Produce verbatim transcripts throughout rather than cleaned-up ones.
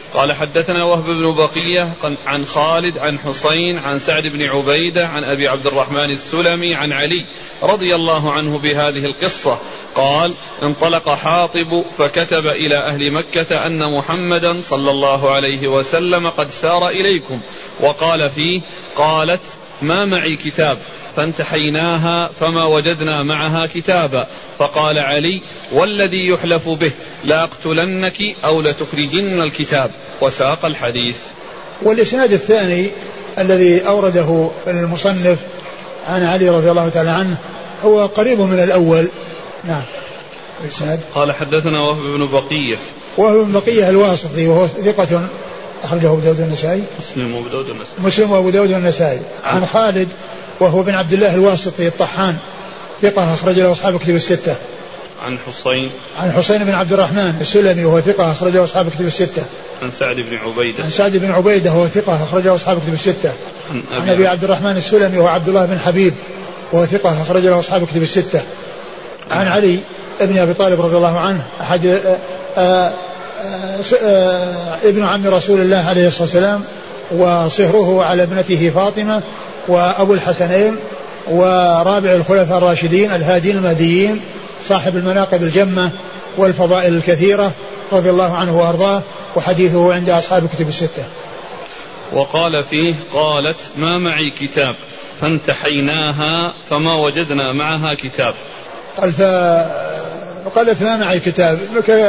قال حدثنا وهب بن بقية عن خالد عن حسين عن سعد بن عبيدة عن أبي عبد الرحمن السلمي عن علي رضي الله عنه بهذه القصة قال انطلق حاطب فكتب إلى أهل مكة أن محمدا صلى الله عليه وسلم قد سار إليكم وقال فيه قالت ما معي كتاب فانتحيناها فما وجدنا معها كتابا فقال علي والذي يحلف به لأقتلنك أو لتخرجن الكتاب وساق الحديث. والإسناد الثاني الذي أورده المصنف عن علي رضي الله تعالى عنه هو قريب من الأول. نعم. الإسناد قال حدثنا وهب بن بقية وهو بن بقية الواسطي وهو ثقة أخرجه أبو داود النسائي مسلم وأبو داود النسائي مسلم وأبو داود النسائي عن خالد وهو بن عبد الله الواسطي الطحان ثقة أخرج له أصحاب كتب الستة. عن حسين عن حسين بن عبد الرحمن السلمي وهو ثقة أخرج له أصحاب كتب الستة. عن سعد بن عبيدة عن سعد بن عبيدة وهو ثقة أخرج له أصحاب كتب الستة. عن أبي, عن أبي عبد الرحمن السلمي وهو عبد الله بن حبيب وهو ثقة أخرج له أصحاب كتب الستة. عن علي ابن أبي طالب رضي الله عنه أحد آآ آآ آآ ابن عم رسول الله عليه الصلاة والسلام وصهره على ابنته فاطمة وأبو الحسنين ورابع الخلفاء الراشدين الهادين المهديين صاحب المناقب الجمة والفضائل الكثيرة رضي الله عنه وأرضاه وحديثه عند أصحاب كتب الستة. وقال فيه قالت ما معي كتاب فانتحيناها فما وجدنا معها كتاب. قال فقالت ما معي كتاب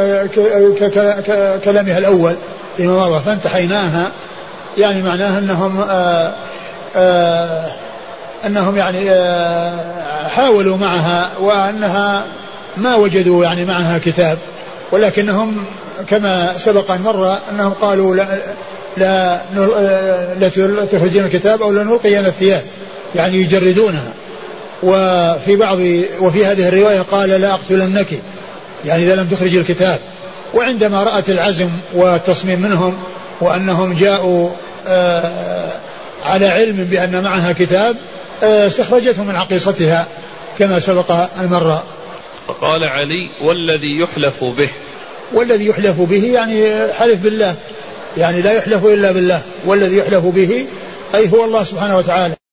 كلامها الأول فيما مضى فانتحيناها يعني معناها أنهم آآ آآ أنهم يعني حاولوا معها وأنها ما وجدوا يعني معها كتاب ولكنهم كما سبق أن مر أنهم قالوا لا لا, لا تخرجين الكتاب أو لا نلقين الثياب يعني يجردونها. وفي بعض وفي هذه الرواية قال لا أقتلنك يعني إذا لم تخرج الكتاب. وعندما رأت العزم والتصميم منهم وأنهم جاءوا على علم بأن معها كتاب استخرجته من عقيصتها كما سبق المرة. فقال علي والذي يحلف به والذي يحلف به يعني حلف بالله يعني لا يحلف إلا بالله والذي يحلف به أي هو الله سبحانه وتعالى.